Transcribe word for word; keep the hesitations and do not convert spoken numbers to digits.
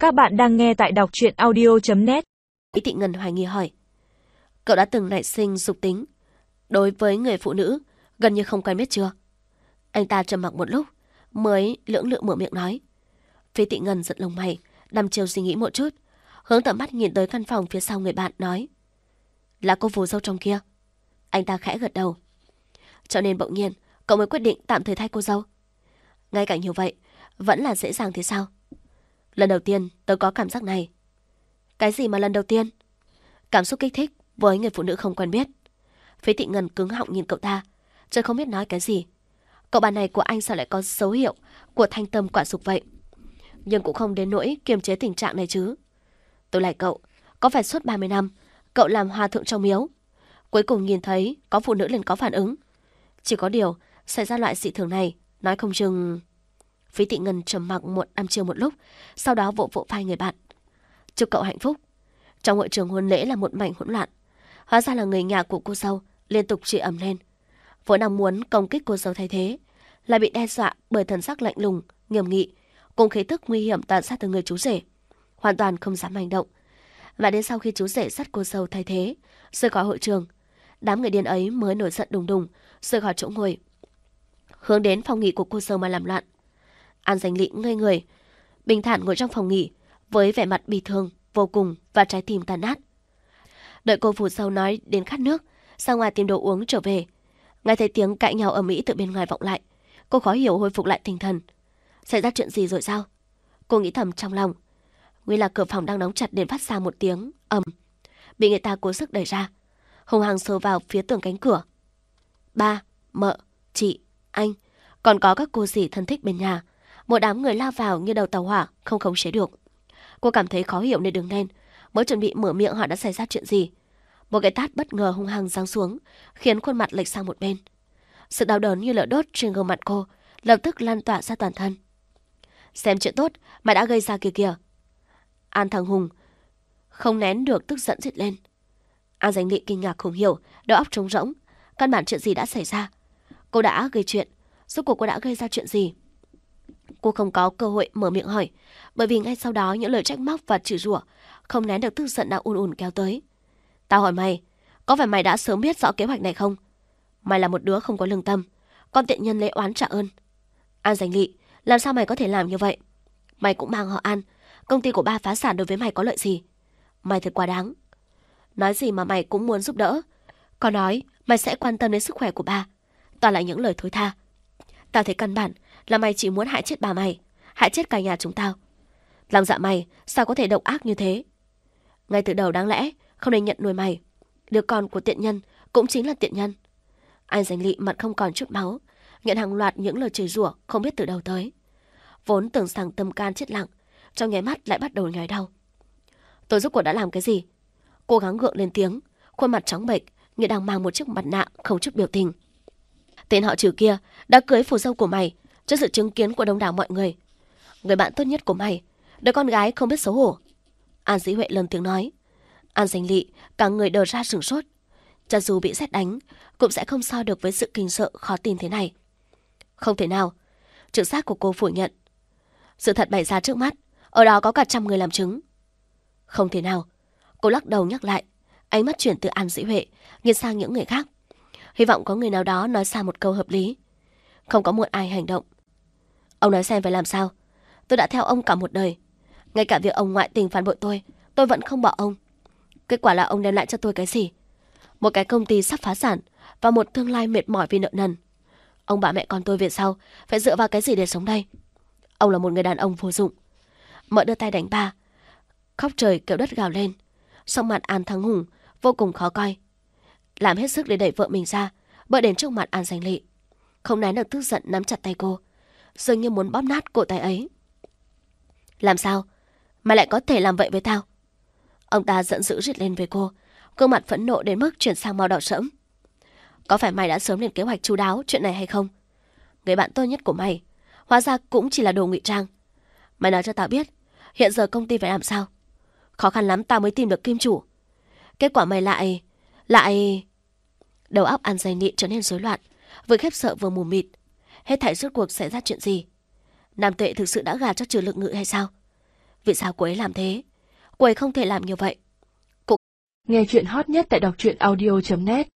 Các bạn đang nghe tại đọc truyện audio chấm net. Lý Thị Ngân hoài nghi hỏi. Cậu đã từng nảy sinh dục tính đối với người phụ nữ gần như không quen biết chưa? Anh ta trầm mặc một lúc mới lưỡng lự mở miệng nói. Phí Thị Ngân giật lông mày, đăm chiêu suy nghĩ một chút, hướng tầm mắt nhìn tới căn phòng phía sau người bạn nói. Là cô vú dâu trong kia. Anh ta khẽ gật đầu. Cho nên bỗng nhiên cậu mới quyết định tạm thời thay cô dâu. Ngay cả như vậy vẫn là dễ dàng thế sao? Lần đầu tiên tớ có cảm giác này. Cái gì mà lần đầu tiên? Cảm xúc kích thích với người phụ nữ không quen biết. Phí Thị Ngân cứng họng nhìn cậu ta, chứ không biết nói cái gì. Cậu bạn này của anh sao lại có dấu hiệu của thanh tâm quả dục vậy? Nhưng cũng không đến nỗi kiềm chế tình trạng này chứ. Tôi lại cậu, có phải suốt ba mươi năm cậu làm hòa thượng trong miếu, cuối cùng nhìn thấy có phụ nữ liền có phản ứng? Chỉ có điều xảy ra loại dị thường này, nói không chừng... Phí Thị Ngân trầm mặc một đăm chiêu một lúc, sau đó vỗ vỗ vai người bạn. Chúc cậu hạnh phúc. Trong hội trường hôn lễ là một mảnh hỗn loạn. Hóa ra là người nhà của cô dâu liên tục chửi ầm lên, vốn đang muốn công kích cô dâu thay thế, lại bị đe dọa bởi thần sắc lạnh lùng, nghiêm nghị, cùng khí tức nguy hiểm tản ra từ người chú rể, hoàn toàn không dám hành động. Và đến sau khi chú rể dắt cô dâu thay thế rời khỏi hội trường, đám người điên ấy mới nổi giận đùng đùng rời khỏi chỗ ngồi, hướng đến phòng nghỉ của cô dâu mà làm loạn. An Dành Lị ngây người, bình thản ngồi trong phòng nghỉ với vẻ mặt bi thương vô cùng và trái tim tàn nát. Đợi cô phù dâu nói đến khát nước, ra ngoài tìm đồ uống trở về, nghe thấy tiếng cãi nhau ầm ĩ từ bên ngoài vọng lại, cô khó hiểu hồi phục lại tinh thần. Xảy ra chuyện gì rồi sao? Cô nghĩ thầm trong lòng. Nguyên là cửa phòng đang đóng chặt đến phát ra một tiếng ầm, bị người ta cố sức đẩy ra, hùng hăng sờ vào phía tường cánh cửa. Ba, mợ, chị, anh, còn có các cô dì thân thích bên nhà, một đám người lao vào như đầu tàu hỏa, không khống chế được. Cô cảm thấy khó hiểu nên đứng lên, mới chuẩn bị mở miệng hỏi đã xảy ra chuyện gì. Một cái tát bất ngờ hung hăng giáng xuống, khiến khuôn mặt lệch sang một bên. Sự đau đớn như lửa đốt trên gương mặt cô lập tức lan tỏa ra toàn thân. Xem chuyện tốt mà đã gây ra kìa kìa. An thằng Hùng không nén được tức giận rít lên. An Dành Lị kinh ngạc không hiểu, đầu óc trống rỗng, căn bản chuyện gì đã xảy ra. Cô đã gây chuyện, rốt cuộc cô đã gây ra chuyện gì? Cô không có cơ hội mở miệng hỏi, bởi vì ngay sau đó những lời trách móc và chửi rủa không nén được tức giận đã ùn ùn kéo tới. Tao hỏi mày, có phải mày đã sớm biết rõ kế hoạch này không? Mày là một đứa không có lương tâm, con tiện nhân lấy oán trả ơn. An Dành Lị, làm sao mày có thể làm như vậy? Mày cũng mang họ An, công ty của ba phá sản đối với mày có lợi gì? Mày thật quá đáng. Nói gì mà mày cũng muốn giúp đỡ, còn nói mày sẽ quan tâm đến sức khỏe của ba, toàn là những lời thối tha. Tao thấy căn bản là mày chỉ muốn hại chết bà mày, hại chết cả nhà chúng tao. Lòng dạ mày sao có thể độc ác như thế? Ngay từ đầu đáng lẽ không nên nhận nuôi mày. Đứa con của tiện nhân cũng chính là tiện nhân. An Dành Lị mặt không còn chút máu, nhận hàng loạt những lời chửi rủa không biết từ đâu tới. Vốn tưởng rằng tâm can chết lặng, trong nháy mắt lại bắt đầu nhói đau. Tôi rốt cuộc đã làm cái gì? Cố gắng gượng lên tiếng, khuôn mặt trắng bệch như đang mang một chiếc mặt nạ không chút biểu tình. Tên họ Trừ kia đã cưới phù dâu của mày trước sự chứng kiến của đông đảo mọi người. Người bạn tốt nhất của mày, đứa con gái không biết xấu hổ. An Dĩ Huệ lớn tiếng nói. An Dành Lị cả người đờ ra sửng sốt. Cho dù bị sét đánh cũng sẽ không so được với sự kinh sợ khó tin thế này. Không thể nào. Trực giác của cô phủ nhận. Sự thật bày ra trước mắt, ở đó có cả trăm người làm chứng. Không thể nào. Cô lắc đầu nhắc lại, ánh mắt chuyển từ An Dĩ Huệ nhìn sang những người khác, hy vọng có người nào đó nói ra một câu hợp lý. Không có một ai hành động. Ông nói xem phải làm sao? Tôi đã theo ông cả một đời, ngay cả việc ông ngoại tình phản bội tôi, tôi vẫn không bỏ ông. Kết quả là ông đem lại cho tôi cái gì? Một cái công ty sắp phá sản và một tương lai mệt mỏi vì nợ nần. Ông bà mẹ con tôi về sau phải dựa vào cái gì để sống đây? Ông là một người đàn ông vô dụng. Mợ đưa tay đánh ba, khóc trời kêu đất gào lên. Sắc mặt An Thắng Hùng vô cùng khó coi, làm hết sức để đẩy vợ mình ra, bước đến trước mặt An Dành Lị, không nén được tức giận nắm chặt tay cô, dường như muốn bóp nát cổ tay ấy. Làm sao? Mày lại có thể làm vậy với tao? Ông ta giận dữ rít lên với cô, gương mặt phẫn nộ đến mức chuyển sang màu đỏ sẫm. Có phải mày đã sớm lên kế hoạch chu đáo chuyện này hay không? Người bạn tốt nhất của mày hóa ra cũng chỉ là đồ ngụy trang. Mày nói cho tao biết, hiện giờ công ty phải làm sao? Khó khăn lắm tao mới tìm được kim chủ. Kết quả mày lại... lại... Đầu óc An Dành Lị trở nên rối loạn, vừa khiếp sợ vừa mù mịt. Hết thảy rốt cuộc xảy ra chuyện gì? Nam Tuệ thực sự đã gả cho Trừ Lực Ngự hay sao? Vì sao cô ấy làm thế? Cô ấy không thể làm như vậy. Nghe chuyện hot nhất tại đọc truyện audio chấm net